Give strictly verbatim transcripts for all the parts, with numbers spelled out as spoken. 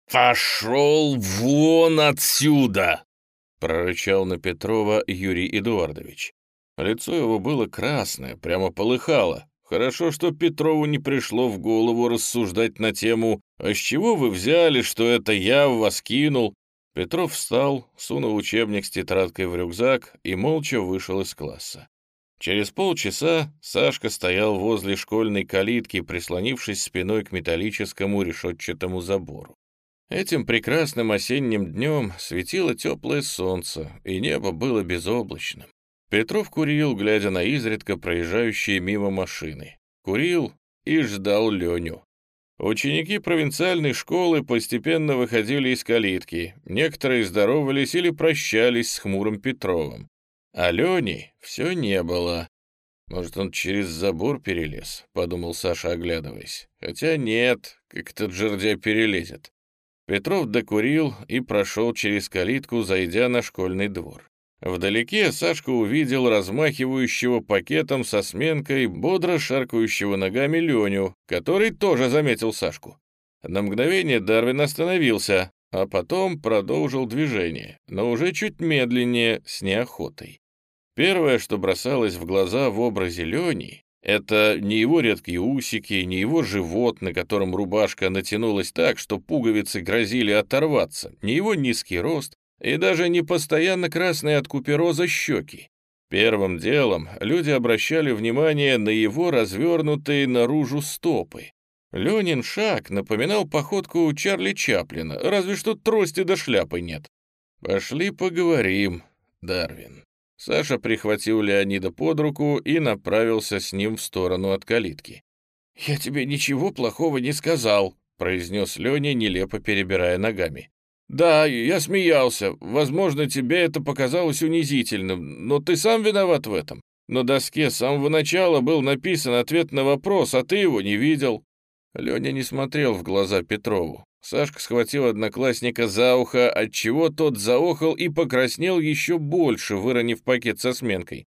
«Пошел вон отсюда!» — прорычал на Петрова Юрий Эдуардович. Лицо его было красное, прямо полыхало. Хорошо, что Петрову не пришло в голову рассуждать на тему «А с чего вы взяли, что это я в вас кинул?» Петров встал, сунул учебник с тетрадкой в рюкзак и молча вышел из класса. Через полчаса Сашка стоял возле школьной калитки, прислонившись спиной к металлическому решетчатому забору. Этим прекрасным осенним днем светило теплое солнце, и небо было безоблачным. Петров курил, глядя на изредка проезжающие мимо машины. Курил и ждал Леню. Ученики провинциальной школы постепенно выходили из калитки, некоторые здоровались или прощались с хмурым Петровым. А Лени все не было. «Может, он через забор перелез?» — подумал Саша, оглядываясь. «Хотя нет, как этот жердяй перелезет». Петров докурил и прошел через калитку, зайдя на школьный двор. Вдалеке Сашка увидел размахивающего пакетом со сменкой, бодро шаркающего ногами Леню, который тоже заметил Сашку. На мгновение Дарвин остановился, а потом продолжил движение, но уже чуть медленнее, с неохотой. Первое, что бросалось в глаза в образе Лени, это не его редкие усики, не его живот, на котором рубашка натянулась так, что пуговицы грозили оторваться, не его низкий рост и даже не постоянно красные от купероза щеки. Первым делом люди обращали внимание на его развернутые наружу стопы. Ленин шаг напоминал походку Чарли Чаплина, разве что трости до шляпы нет. «Пошли поговорим, Дарвин». Саша прихватил Леонида под руку и направился с ним в сторону от калитки. «Я тебе ничего плохого не сказал», — произнес Леня, нелепо перебирая ногами. «Да, я смеялся. Возможно, тебе это показалось унизительным, но ты сам виноват в этом. На доске с самого начала был написан ответ на вопрос, а ты его не видел». Леня не смотрел в глаза Петрову. Сашка схватил одноклассника за ухо, отчего тот заохал и покраснел еще больше, выронив пакет со сменкой.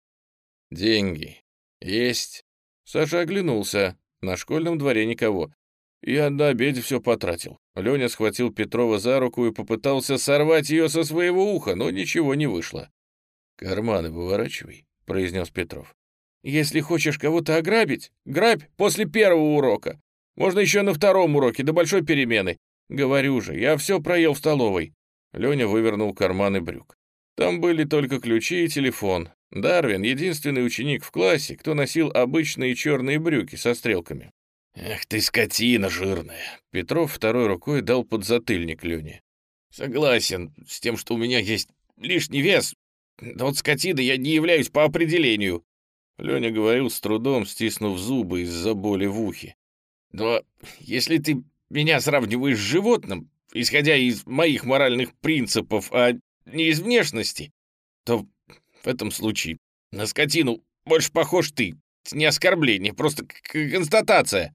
«Деньги есть?» Саша оглянулся. На школьном дворе никого. «Я на обеде все потратил». Леня схватил Петрова за руку и попытался сорвать ее со своего уха, но ничего не вышло. «Карманы выворачивай», — произнес Петров. «Если хочешь кого-то ограбить, грабь после первого урока. Можно еще на втором уроке, до большой перемены. Говорю же, я все проел в столовой». Леня вывернул карманы брюк. Там были только ключи и телефон. Дарвин — единственный ученик в классе, кто носил обычные черные брюки со стрелками. «Эх ты, скотина жирная!» Петров второй рукой дал подзатыльник Лене. «Согласен с тем, что у меня есть лишний вес, но вот скотина я не являюсь по определению». Леня говорил с трудом, стиснув зубы из-за боли в ухе. «Но если ты меня сравниваешь с животным, исходя из моих моральных принципов, а не из внешности, то в этом случае на скотину больше похож ты. Это не оскорбление, просто констатация».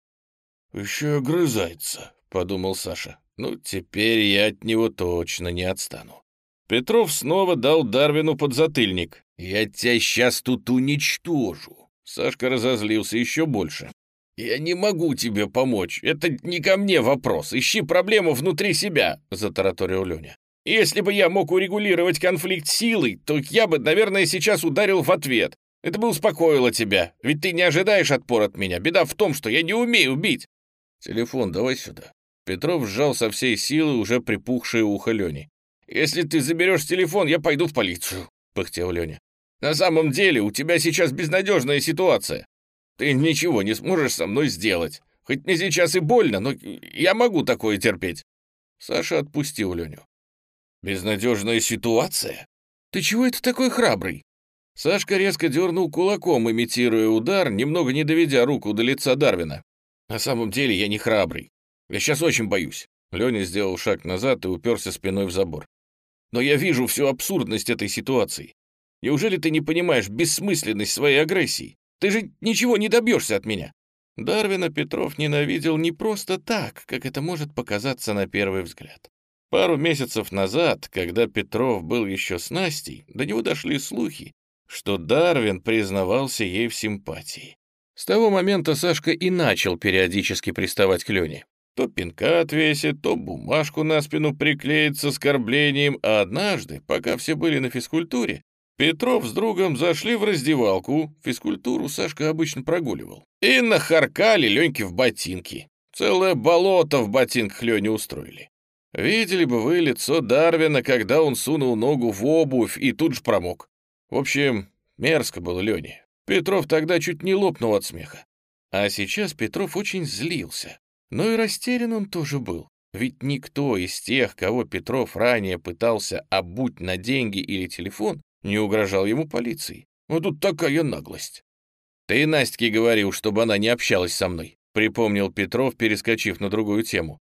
«Еще огрызается», — подумал Саша. «Ну, теперь я от него точно не отстану». Петров снова дал Дарвину подзатыльник. «Я тебя сейчас тут уничтожу». Сашка разозлился еще больше. «Я не могу тебе помочь. Это не ко мне вопрос. Ищи проблему внутри себя», — затараторил Леня. «Если бы я мог урегулировать конфликт силой, то я бы, наверное, сейчас ударил в ответ. Это бы успокоило тебя, ведь ты не ожидаешь отпора от меня. Беда в том, что я не умею бить». «Телефон давай сюда». Петров сжал со всей силы уже припухшее ухо Лени. «Если ты заберешь телефон, я пойду в полицию», — пыхтел Леня. «На самом деле у тебя сейчас безнадежная ситуация. Ты ничего не сможешь со мной сделать. Хоть мне сейчас и больно, но я могу такое терпеть». Саша отпустил Леню. «Безнадежная ситуация? Ты чего это такой храбрый?» Сашка резко дернул кулаком, имитируя удар, немного не доведя руку до лица Дарвина. «На самом деле я не храбрый. Я сейчас очень боюсь». Леня сделал шаг назад и уперся спиной в забор. «Но я вижу всю абсурдность этой ситуации. Неужели ты не понимаешь бессмысленность своей агрессии? Ты же ничего не добьешься от меня». Дарвина Петров ненавидел не просто так, как это может показаться на первый взгляд. Пару месяцев назад, когда Петров был еще с Настей, до него дошли слухи, что Дарвин признавался ей в симпатии. С того момента Сашка и начал периодически приставать к Лене. То пинка отвесит, то бумажку на спину приклеит с оскорблением, а однажды, пока все были на физкультуре, Петров с другом зашли в раздевалку, физкультуру Сашка обычно прогуливал, и нахаркали Леньке в ботинки. Целое болото в ботинках Лене устроили. Видели бы вы лицо Дарвина, когда он сунул ногу в обувь и тут же промок. В общем, мерзко было Лене. Петров тогда чуть не лопнул от смеха. А сейчас Петров очень злился. Но и растерян он тоже был. Ведь никто из тех, кого Петров ранее пытался обуть на деньги или телефон, не угрожал ему полицией. А тут такая наглость. «Ты Настке говорил, чтобы она не общалась со мной», — припомнил Петров, перескочив на другую тему.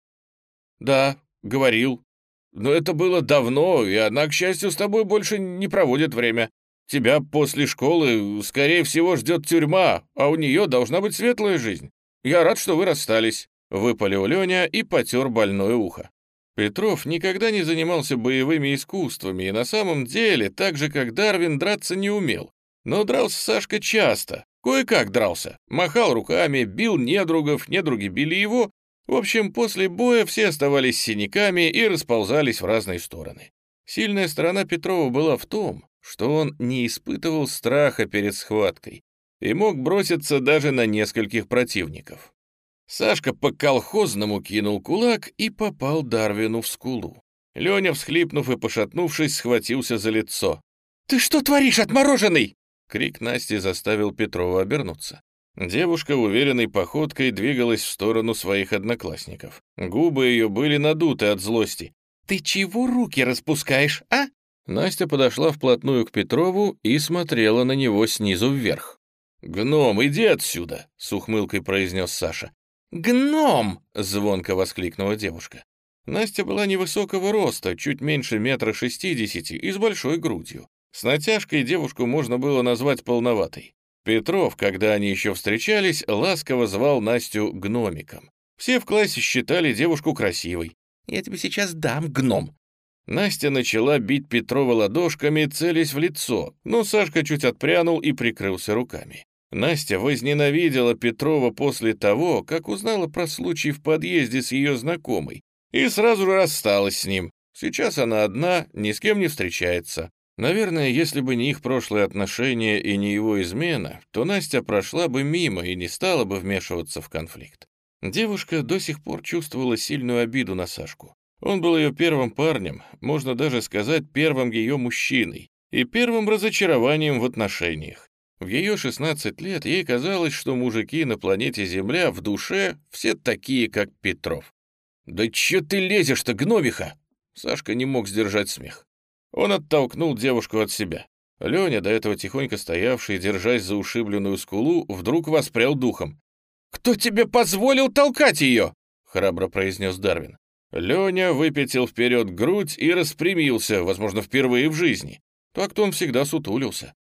«Да, говорил. Но это было давно, и она, к счастью, с тобой больше не проводит время. Тебя после школы, скорее всего, ждет тюрьма, а у нее должна быть светлая жизнь. Я рад, что вы расстались», — выпалил Леня и потер больное ухо. Петров никогда не занимался боевыми искусствами и на самом деле, так же как Дарвин, драться не умел. Но дрался Сашка часто, кое-как дрался, махал руками, бил недругов, недруги били его. В общем, после боя все оставались с синяками и расползались в разные стороны. Сильная сторона Петрова была в том, что он не испытывал страха перед схваткой и мог броситься даже на нескольких противников. Сашка по-колхозному кинул кулак и попал Дарвину в скулу. Леня, всхлипнув и пошатнувшись, схватился за лицо. «Ты что творишь, отмороженный?» Крик Насти заставил Петрова обернуться. Девушка уверенной походкой двигалась в сторону своих одноклассников. Губы ее были надуты от злости. «Ты чего руки распускаешь, а?» Настя подошла вплотную к Петрову и смотрела на него снизу вверх. «Гном, иди отсюда!» — с ухмылкой произнес Саша. «Гном!» — звонко воскликнула девушка. Настя была невысокого роста, чуть меньше метра шестидесяти и с большой грудью. С натяжкой девушку можно было назвать полноватой. Петров, когда они еще встречались, ласково звал Настю гномиком. Все в классе считали девушку красивой. «Я тебе сейчас дам, гном!» Настя начала бить Петрова ладошками, целясь в лицо, но Сашка чуть отпрянул и прикрылся руками. Настя возненавидела Петрова после того, как узнала про случай в подъезде с ее знакомой, и сразу же рассталась с ним. Сейчас она одна, ни с кем не встречается. Наверное, если бы не их прошлые отношения и не его измена, то Настя прошла бы мимо и не стала бы вмешиваться в конфликт. Девушка до сих пор чувствовала сильную обиду на Сашку. Он был ее первым парнем, можно даже сказать, первым ее мужчиной и первым разочарованием в отношениях. В ее шестнадцать лет ей казалось, что мужики на планете Земля в душе все такие, как Петров. «Да чё ты лезешь-то, гномиха?» Сашка не мог сдержать смех. Он оттолкнул девушку от себя. Леня, до этого тихонько стоявший, держась за ушибленную скулу, вдруг воспрял духом. «Кто тебе позволил толкать ее?» — храбро произнес Дарвин. Леня выпятил вперед грудь и распрямился, возможно, впервые в жизни. Так-то он всегда сутулился.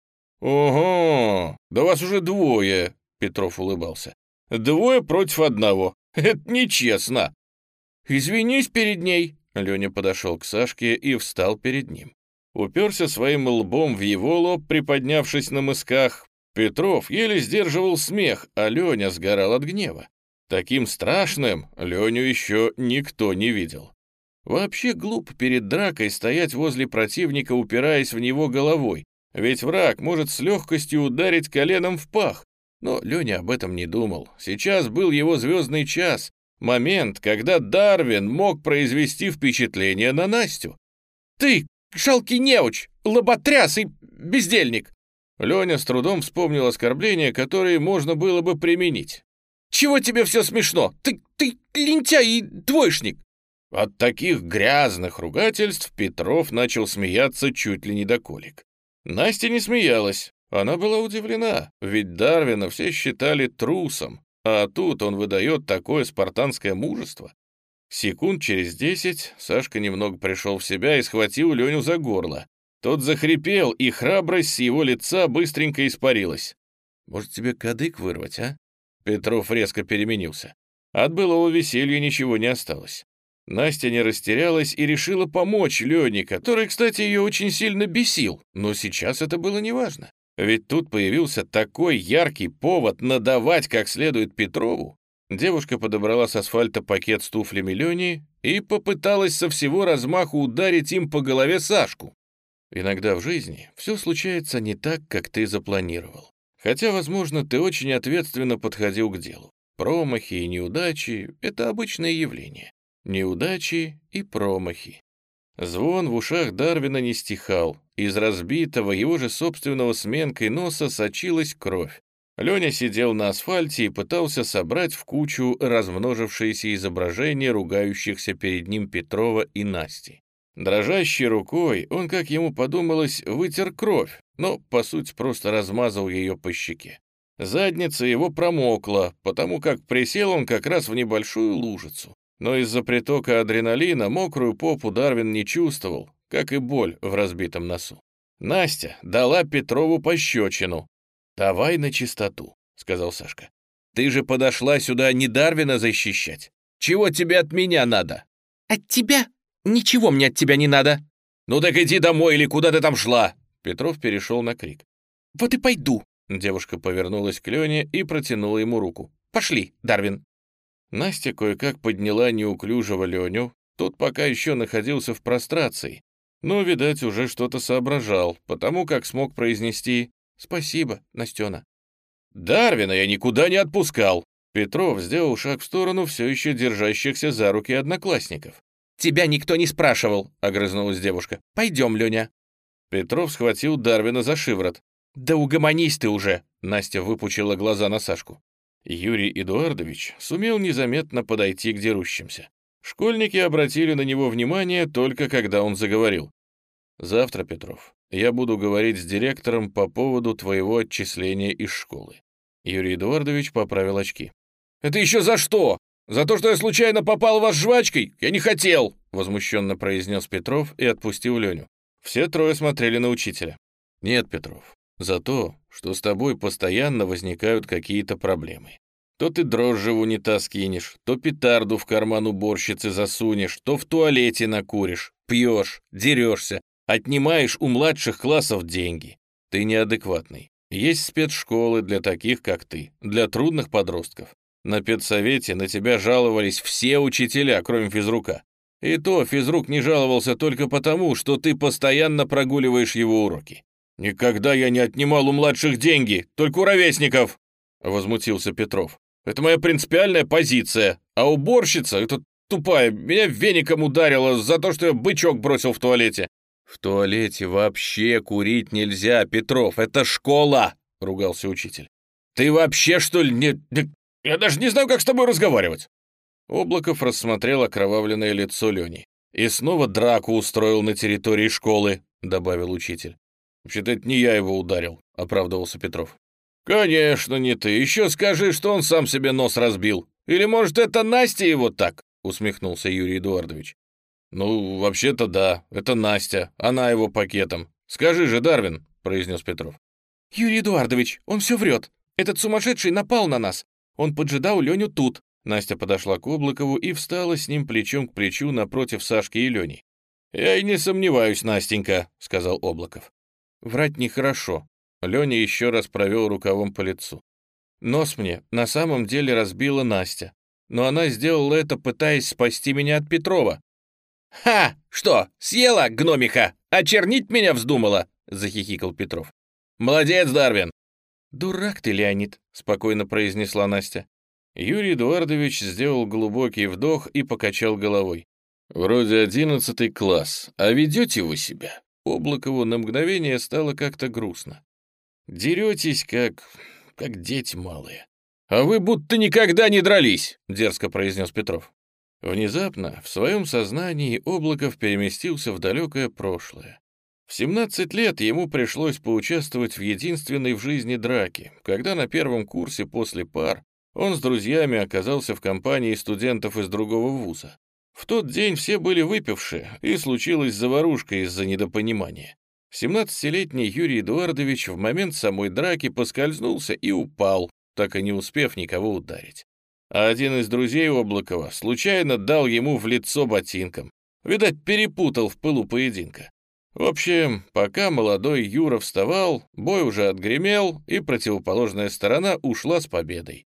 «Ого, да вас уже двое», — Петров улыбался. «Двое против одного. Это нечестно». «Извинись перед ней». Леня подошел к Сашке и встал перед ним. Уперся своим лбом в его лоб, приподнявшись на мысках. Петров еле сдерживал смех, а Леня сгорал от гнева. Таким страшным Леню еще никто не видел. Вообще глупо перед дракой стоять возле противника, упираясь в него головой, ведь враг может с легкостью ударить коленом в пах. Но Леня об этом не думал. Сейчас был его звездный час, момент, когда Дарвин мог произвести впечатление на Настю. «Ты, жалкий неуч, лоботряс и бездельник!» Леня с трудом вспомнил оскорбления, которые можно было бы применить. «Чего тебе все смешно? Ты, ты лентяй и двоечник!» От таких грязных ругательств Петров начал смеяться чуть ли не до колик. Настя не смеялась. Она была удивлена, ведь Дарвина все считали трусом, а тут он выдает такое спартанское мужество. Секунд через десять Сашка немного пришел в себя и схватил Леню за горло. Тот захрипел, и храбрость с его лица быстренько испарилась. «Может, тебе кадык вырвать, а?» Петров резко переменился. От былого веселья ничего не осталось. Настя не растерялась и решила помочь Лене, который, кстати, ее очень сильно бесил, но сейчас это было неважно. Ведь тут появился такой яркий повод надавать как следует Петрову. Девушка подобрала с асфальта пакет с туфлями Лени и попыталась со всего размаху ударить им по голове Сашку. Иногда в жизни все случается не так, как ты запланировал. Хотя, возможно, ты очень ответственно подходил к делу. Промахи и неудачи — это обычное явление. Неудачи и промахи. Звон в ушах Дарвина не стихал. Из разбитого его же собственного сменкой носа сочилась кровь. Леня сидел на асфальте и пытался собрать в кучу размножившиеся изображения ругающихся перед ним Петрова и Насти. Дрожащей рукой он, как ему подумалось, вытер кровь, но, по сути, просто размазал ее по щеке. Задница его промокла, потому как присел он как раз в небольшую лужицу. Но из-за притока адреналина мокрую попу Дарвин не чувствовал, как и боль в разбитом носу. Настя дала Петрову пощечину. «Давай на чистоту», — сказал Сашка. «Ты же подошла сюда не Дарвина защищать. Чего тебе от меня надо?» «От тебя? Ничего мне от тебя не надо». «Ну так иди домой или куда ты там шла?» Петров перешел на крик. «Вот и пойду». Девушка повернулась к Лене и протянула ему руку. «Пошли, Дарвин». Настя кое-как подняла неуклюжего Леню. Тот пока еще находился в прострации, но, видать, уже что-то соображал, потому как смог произнести «Спасибо, Настена». «Дарвина я никуда не отпускал!» Петров сделал шаг в сторону все еще держащихся за руки одноклассников. «Тебя никто не спрашивал», — огрызнулась девушка. «Пойдем, Леня». Петров схватил Дарвина за шиворот. «Да угомонись ты уже!» — Настя выпучила глаза на Сашку. Юрий Эдуардович сумел незаметно подойти к дерущимся. Школьники обратили на него внимание только когда он заговорил. «Завтра, Петров, я буду говорить с директором по поводу твоего отчисления из школы». Юрий Эдуардович поправил очки. «Это еще за что? За то, что я случайно попал в вас жвачкой? Я не хотел!» Возмущенно произнес Петров и отпустил Леню. Все трое смотрели на учителя. «Нет, Петров, за то, что с тобой постоянно возникают какие-то проблемы. То ты дрожжи в унитаз кинешь, то петарду в карман уборщицы засунешь, то в туалете накуришь, пьешь, дерешься, отнимаешь у младших классов деньги. Ты неадекватный. Есть спецшколы для таких, как ты, для трудных подростков. На педсовете на тебя жаловались все учителя, кроме физрука. И то физрук не жаловался только потому, что ты постоянно прогуливаешь его уроки. «Никогда я не отнимал у младших деньги, только у ровесников!» — возмутился Петров. «Это моя принципиальная позиция, а уборщица, эта тупая, меня веником ударила за то, что я бычок бросил в туалете». «В туалете вообще курить нельзя, Петров, это школа!» — ругался учитель. «Ты вообще, что ли, не... Я даже не знаю, как с тобой разговаривать!» Облаков рассмотрел окровавленное лицо Лени. «И снова драку устроил на территории школы», — добавил учитель. «Вообще-то это не я его ударил», — оправдывался Петров. «Конечно, не ты. Еще скажи, что он сам себе нос разбил. Или, может, это Настя его так?» — усмехнулся Юрий Эдуардович. «Ну, вообще-то да, это Настя, она его пакетом. Скажи же, Дарвин», — произнес Петров. «Юрий Эдуардович, он все врет. Этот сумасшедший напал на нас. Он поджидал Леню тут». Настя подошла к Облакову и встала с ним плечом к плечу напротив Сашки и Лени. «Я и не сомневаюсь, Настенька», — сказал Облаков. «Врать нехорошо». Леня еще раз провел рукавом по лицу. «Нос мне на самом деле разбила Настя, но она сделала это, пытаясь спасти меня от Петрова». «Ха! Что, съела, гномиха? Очернить меня вздумала?» — захихикал Петров. «Молодец, Дарвин!» «Дурак ты, Леонид», — спокойно произнесла Настя. Юрий Эдуардович сделал глубокий вдох и покачал головой. «Вроде одиннадцатый класс, а ведете вы себя?» Облакову на мгновение стало как-то грустно. «Деретесь, как... как дети малые». «А вы будто никогда не дрались», — дерзко произнес Петров. Внезапно в своем сознании Облаков переместился в далекое прошлое. В семнадцать лет ему пришлось поучаствовать в единственной в жизни драке, когда на первом курсе после пар он с друзьями оказался в компании студентов из другого вуза. В тот день все были выпившие, и случилась заварушка из-за недопонимания. семнадцатилетний Юрий Эдуардович в момент самой драки поскользнулся и упал, так и не успев никого ударить. А один из друзей Облакова случайно дал ему в лицо ботинком. Видать, перепутал в пылу поединка. В общем, пока молодой Юра вставал, бой уже отгремел, и противоположная сторона ушла с победой.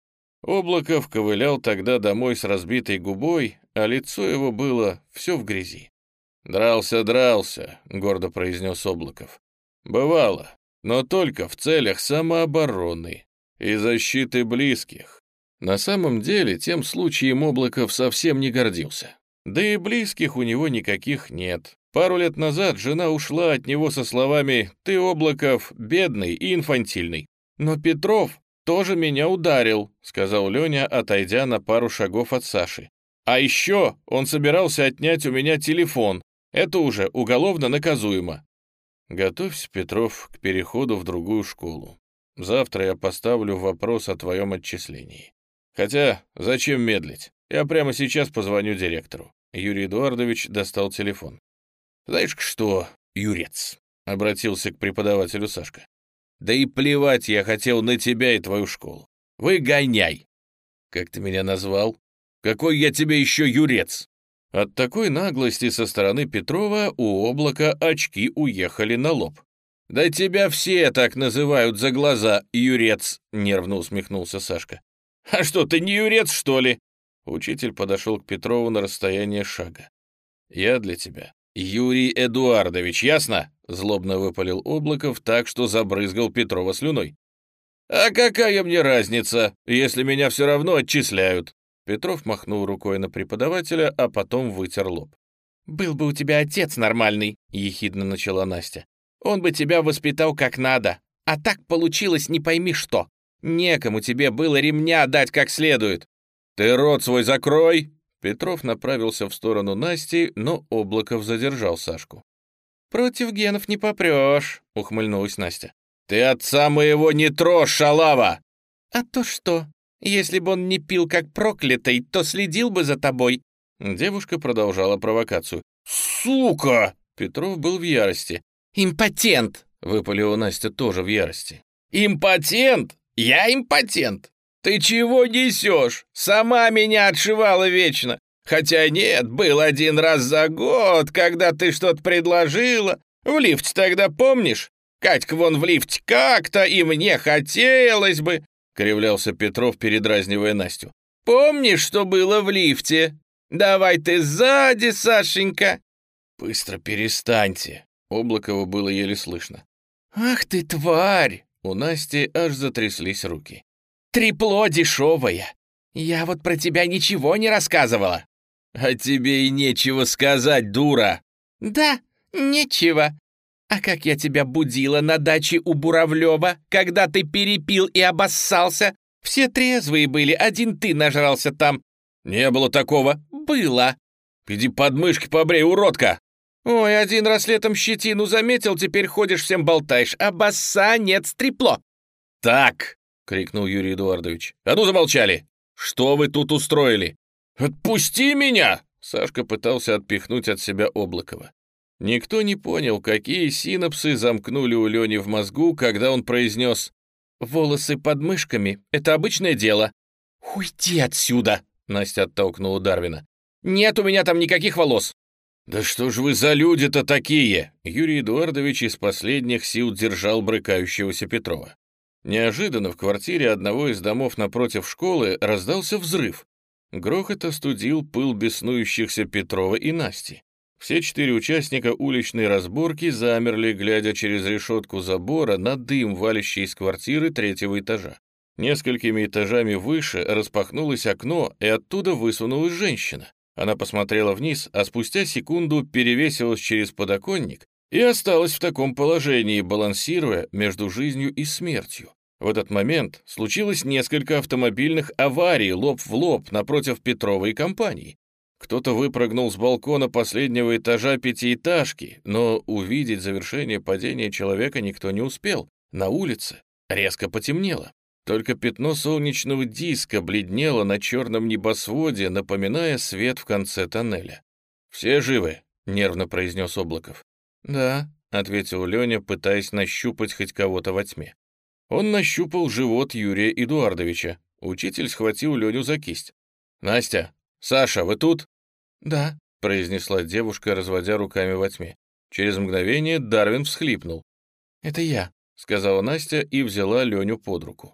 Облаков ковылял тогда домой с разбитой губой, а лицо его было все в грязи. «Дрался, дрался», — гордо произнес Облаков. «Бывало, но только в целях самообороны и защиты близких». На самом деле, тем случаем Облаков совсем не гордился. Да и близких у него никаких нет. Пару лет назад жена ушла от него со словами «Ты, Облаков, бедный и инфантильный». «Но Петров тоже меня ударил», — сказал Леня, отойдя на пару шагов от Саши. «А еще он собирался отнять у меня телефон. Это уже уголовно наказуемо». «Готовься, Петров, к переходу в другую школу. Завтра я поставлю вопрос о твоем отчислении. Хотя, зачем медлить? Я прямо сейчас позвоню директору». Юрий Эдуардович достал телефон. «Знаешь что, Юрец?» — обратился к преподавателю Сашка. «Да и плевать я хотел на тебя и твою школу. Выгоняй!» «Как ты меня назвал? Какой я тебе еще Юрец?» От такой наглости со стороны Петрова у Облака очки уехали на лоб. «Да тебя все так называют за глаза, Юрец!» — нервно усмехнулся Сашка. «А что, ты не Юрец, что ли?» Учитель подошел к Петрову на расстояние шага. «Я для тебя Юрий Эдуардович, ясно?» — злобно выпалил Облаков так, что забрызгал Петрова слюной. «А какая мне разница, если меня все равно отчисляют?» Петров махнул рукой на преподавателя, а потом вытер лоб. «Был бы у тебя отец нормальный», — ехидно начала Настя. «Он бы тебя воспитал как надо. А так получилось не пойми что. Некому тебе было ремня дать как следует». «Ты рот свой закрой!» Петров направился в сторону Насти, но Облаков задержал Сашку. «Против генов не попрешь», — ухмыльнулась Настя. «Ты отца моего не трожь, шалава!» «А то что? Если бы он не пил как проклятый, то следил бы за тобой». Девушка продолжала провокацию. «Сука!» Петров был в ярости. «Импотент!» — выпалила Настя тоже в ярости. «Импотент? Я импотент? Ты чего несешь? Сама меня отшивала вечно. Хотя нет, был один раз за год, когда ты что-то предложила. В лифте тогда помнишь? Катька вон в лифте как-то, и мне хотелось бы...» — кривлялся Петров, передразнивая Настю. «Помнишь, что было в лифте? Давай ты сзади, Сашенька!» «Быстро перестаньте!» — Облакову было еле слышно. «Ах ты, тварь!» — у Насти аж затряслись руки. «Трепло дешевое! Я вот про тебя ничего не рассказывала!» «А тебе и нечего сказать, дура!» «Да, нечего. А как я тебя будила на даче у Буравлева, когда ты перепил и обоссался? Все трезвые были, один ты нажрался там». «Не было такого». «Было». «Иди подмышки побрей, уродка!» «Ой, один раз летом щетину заметил, теперь ходишь всем болтаешь. Обоссанец, трепло!» «Так!» — крикнул Юрий Эдуардович. «А ну замолчали! Что вы тут устроили?» «Отпусти меня!» — Сашка пытался отпихнуть от себя Облакова. Никто не понял, какие синапсы замкнули у Лени в мозгу, когда он произнес: «Волосы под мышками — это обычное дело». «Уйди отсюда!» — Настя оттолкнула Дарвина. «Нет у меня там никаких волос». «Да что ж вы за люди-то такие?» Юрий Эдуардович из последних сил держал брыкающегося Петрова. Неожиданно в квартире одного из домов напротив школы раздался взрыв. Грохот остудил пыл беснующихся Петрова и Насти. Все четыре участника уличной разборки замерли, глядя через решетку забора на дым, валящий из квартиры третьего этажа. Несколькими этажами выше распахнулось окно, и оттуда высунулась женщина. Она посмотрела вниз, а спустя секунду перевесилась через подоконник и осталась в таком положении, балансируя между жизнью и смертью. В этот момент случилось несколько автомобильных аварий лоб в лоб напротив Петровой компании. Кто-то выпрыгнул с балкона последнего этажа пятиэтажки, но увидеть завершение падения человека никто не успел. На улице резко потемнело. Только пятно солнечного диска бледнело на черном небосводе, напоминая свет в конце тоннеля. «Все живы?» — нервно произнес Облаков. «Да», — ответил Леня, пытаясь нащупать хоть кого-то во тьме. Он нащупал живот Юрия Эдуардовича. Учитель схватил Леню за кисть. «Настя! Саша, вы тут?» «Да», — произнесла девушка, разводя руками во тьме. Через мгновение Дарвин всхлипнул. «Это я», — сказала Настя и взяла Леню под руку.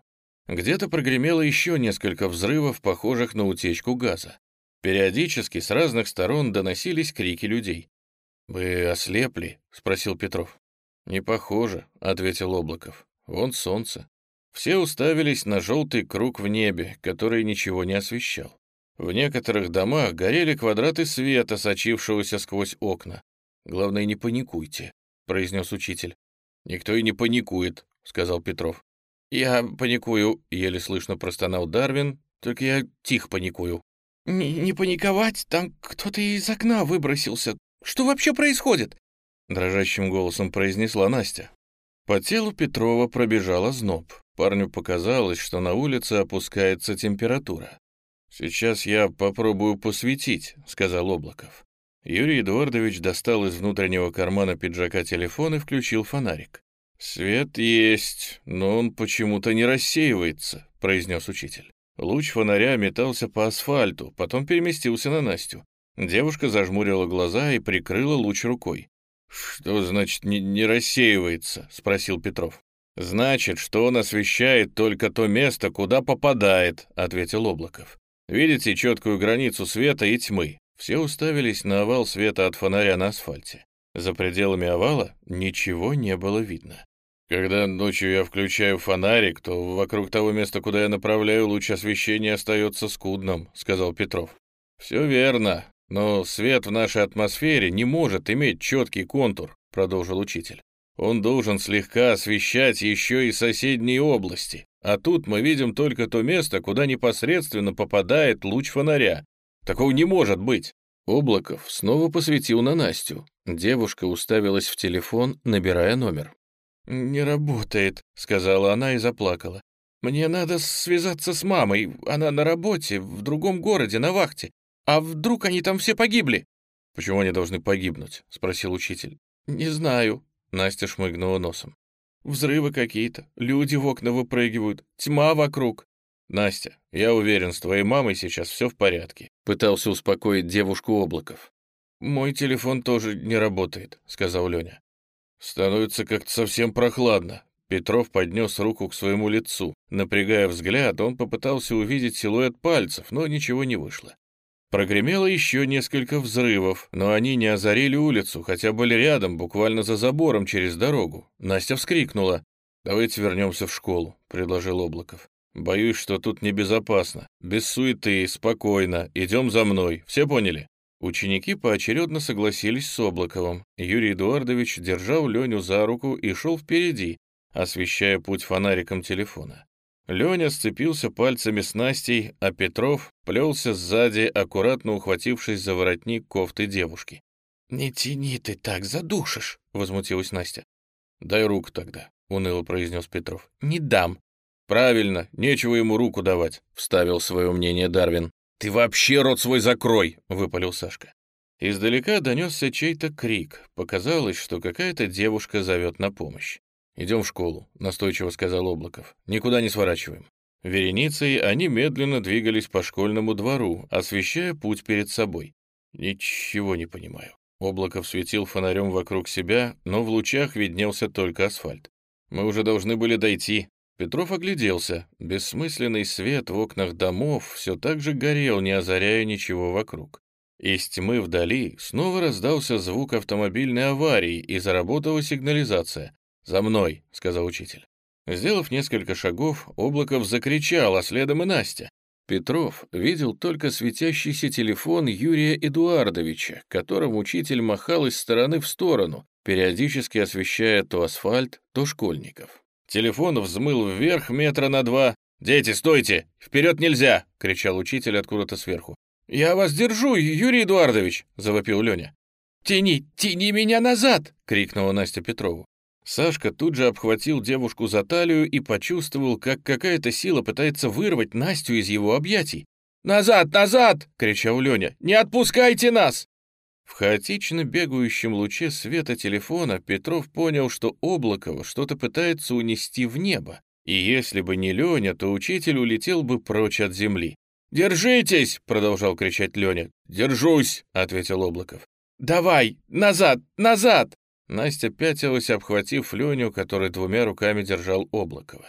Где-то прогремело еще несколько взрывов, похожих на утечку газа. Периодически с разных сторон доносились крики людей. «Вы ослепли?» — спросил Петров. «Не похоже», — ответил Облаков. «Вон солнце». Все уставились на желтый круг в небе, который ничего не освещал. В некоторых домах горели квадраты света, сочившегося сквозь окна. «Главное, не паникуйте», — произнес учитель. «Никто и не паникует», — сказал Петров. «Я паникую», — еле слышно простонал Дарвин, «только я тихо паникую». «Не, не паниковать, там кто-то из окна выбросился. Что вообще происходит?» Дрожащим голосом произнесла Настя. По телу Петрова пробежал озноб. Парню показалось, что на улице опускается температура. «Сейчас я попробую посветить», — сказал Облаков. Юрий Эдуардович достал из внутреннего кармана пиджака телефон и включил фонарик. «Свет есть, но он почему-то не рассеивается», — произнес учитель. Луч фонаря метался по асфальту, потом переместился на Настю. Девушка зажмурила глаза и прикрыла луч рукой. «Что значит не, не рассеивается?» — спросил Петров. «Значит, что он освещает только то место, куда попадает», — ответил Облаков. «Видите четкую границу света и тьмы?» Все уставились на овал света от фонаря на асфальте. За пределами овала ничего не было видно. «Когда ночью я включаю фонарик, то вокруг того места, куда я направляю, луч освещения остается скудным», — сказал Петров. «Все верно, но свет в нашей атмосфере не может иметь четкий контур», — продолжил учитель. «Он должен слегка освещать еще и соседние области, а тут мы видим только то место, куда непосредственно попадает луч фонаря. Такого не может быть». Облаков снова посветил на Настю. Девушка уставилась в телефон, набирая номер. «Не работает», — сказала она и заплакала. «Мне надо связаться с мамой. Она на работе, в другом городе, на вахте. А вдруг они там все погибли?» «Почему они должны погибнуть?» — спросил учитель. «Не знаю», — Настя шмыгнула носом. «Взрывы какие-то, люди в окна выпрыгивают, тьма вокруг». «Настя, я уверен, с твоей мамой сейчас все в порядке», — пытался успокоить девушку Облаков. «Мой телефон тоже не работает», — сказал Леня. «Становится как-то совсем прохладно». Петров поднес руку к своему лицу. Напрягая взгляд, он попытался увидеть силуэт пальцев, но ничего не вышло. Прогремело еще несколько взрывов, но они не озарили улицу, хотя были рядом, буквально за забором через дорогу. Настя вскрикнула. «Давайте вернемся в школу», — предложил Облаков. «Боюсь, что тут небезопасно. Без суеты, спокойно. Идем за мной. Все поняли?» Ученики поочередно согласились с Облаковым. Юрий Эдуардович держал Леню за руку и шел впереди, освещая путь фонариком телефона. Леня сцепился пальцами с Настей, а Петров плелся сзади, аккуратно ухватившись за воротник кофты девушки. «Не тяни ты так, задушишь!» — возмутилась Настя. «Дай руку тогда», — уныло произнес Петров. «Не дам». «Правильно, нечего ему руку давать», — вставил свое мнение Дарвин. «Ты вообще рот свой закрой!» — выпалил Сашка. Издалека донесся чей-то крик. Показалось, что какая-то девушка зовет на помощь. «Идем в школу», — настойчиво сказал Облаков. «Никуда не сворачиваем». Вереницей они медленно двигались по школьному двору, освещая путь перед собой. «Ничего не понимаю». Облаков светил фонарем вокруг себя, но в лучах виднелся только асфальт. «Мы уже должны были дойти». Петров огляделся. Бессмысленный свет в окнах домов все так же горел, не озаряя ничего вокруг. Из тьмы вдали снова раздался звук автомобильной аварии и заработала сигнализация. «За мной», — сказал учитель. Сделав несколько шагов, Облаков закричал, а следом и Настя. Петров видел только светящийся телефон Юрия Эдуардовича, которым учитель махал из стороны в сторону, периодически освещая то асфальт, то школьников. Телефон взмыл вверх метра на два. «Дети, стойте! Вперед нельзя!» — кричал учитель откуда-то сверху. «Я вас держу, Юрий Эдуардович!» — завопил Леня. «Тяни, тяни меня назад!» — крикнула Настя Петрову. Сашка тут же обхватил девушку за талию и почувствовал, как какая-то сила пытается вырвать Настю из его объятий. «Назад, назад!» — кричал Леня. «Не отпускайте нас!» В хаотично бегающем луче света телефона Петров понял, что Облакова что-то пытается унести в небо, и если бы не Леня, то учитель улетел бы прочь от земли. «Держитесь!» — продолжал кричать Леня. «Держусь!» — ответил Облаков. «Давай! Назад! Назад!» Настя пятилась, обхватив Леню, который двумя руками держал Облакова.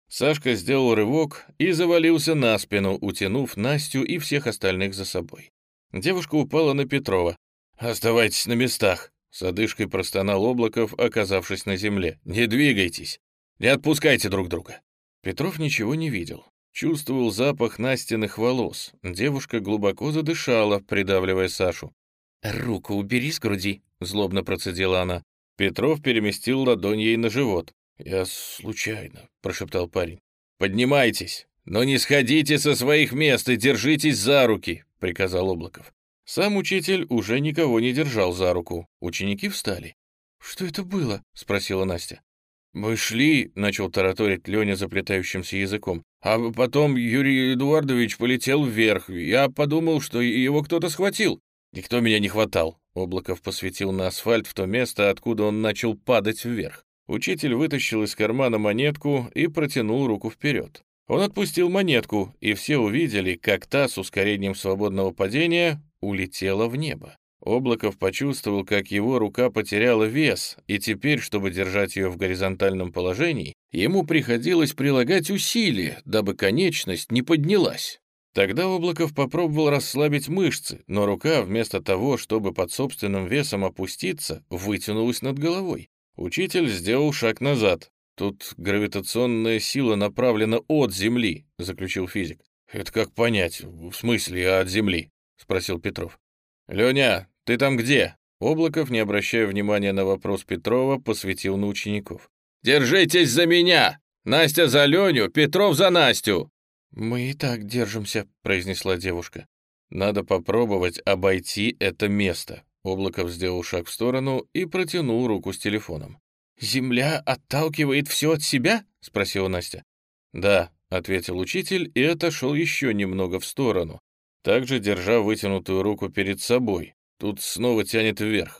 Сашка сделал рывок и завалился на спину, утянув Настю и всех остальных за собой. Девушка упала на Петрова. «Оставайтесь на местах», — с одышкой простонал Облаков, оказавшись на земле. «Не двигайтесь, не отпускайте друг друга». Петров ничего не видел. Чувствовал запах Настиных волос. Девушка глубоко задышала, придавливая Сашу. «Руку убери с груди», — злобно процедила она. Петров переместил ладонь ей на живот. «Я случайно», — прошептал парень. «Поднимайтесь, но не сходите со своих мест и держитесь за руки», — приказал Облаков. Сам учитель уже никого не держал за руку. Ученики встали. «Что это было?» — спросила Настя. «Мы шли», — начал тараторить Леня заплетающимся языком, «а потом Юрий Эдуардович полетел вверх. Я подумал, что его кто-то схватил». «Никто меня не хватал», — Облаков посветил на асфальт в то место, откуда он начал падать вверх. Учитель вытащил из кармана монетку и протянул руку вперед. Он отпустил монетку, и все увидели, как та с ускорением свободного падения улетела в небо. Облаков почувствовал, как его рука потеряла вес, и теперь, чтобы держать ее в горизонтальном положении, ему приходилось прилагать усилия, дабы конечность не поднялась. Тогда Облаков попробовал расслабить мышцы, но рука, вместо того, чтобы под собственным весом опуститься, вытянулась над головой. Учитель сделал шаг назад. «Тут гравитационная сила направлена от Земли», — заключил физик. «Это как понять? В смысле от Земли?» — спросил Петров. «Леня, ты там где?» Облаков, не обращая внимания на вопрос Петрова, посветил на учеников. «Держитесь за меня! Настя за Леню, Петров за Настю!» «Мы и так держимся», — произнесла девушка. «Надо попробовать обойти это место». Облаков сделал шаг в сторону и протянул руку с телефоном. «Земля отталкивает все от себя?» — спросила Настя. «Да», — ответил учитель и отошел еще немного в сторону, также держа вытянутую руку перед собой. Тут снова тянет вверх.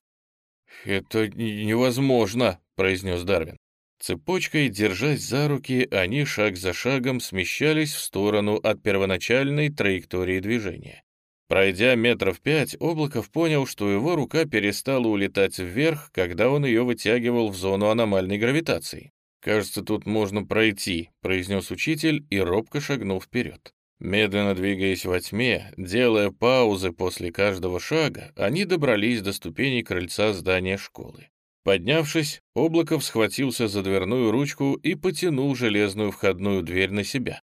«Это невозможно», — произнес Дарвин. Цепочкой, держась за руки, они шаг за шагом смещались в сторону от первоначальной траектории движения. Пройдя метров пять, Облаков понял, что его рука перестала улетать вверх, когда он ее вытягивал в зону аномальной гравитации. «Кажется, тут можно пройти», — произнес учитель и робко шагнул вперед. Медленно двигаясь во тьме, делая паузы после каждого шага, они добрались до ступеней крыльца здания школы. Поднявшись, Облаков схватился за дверную ручку и потянул железную входную дверь на себя.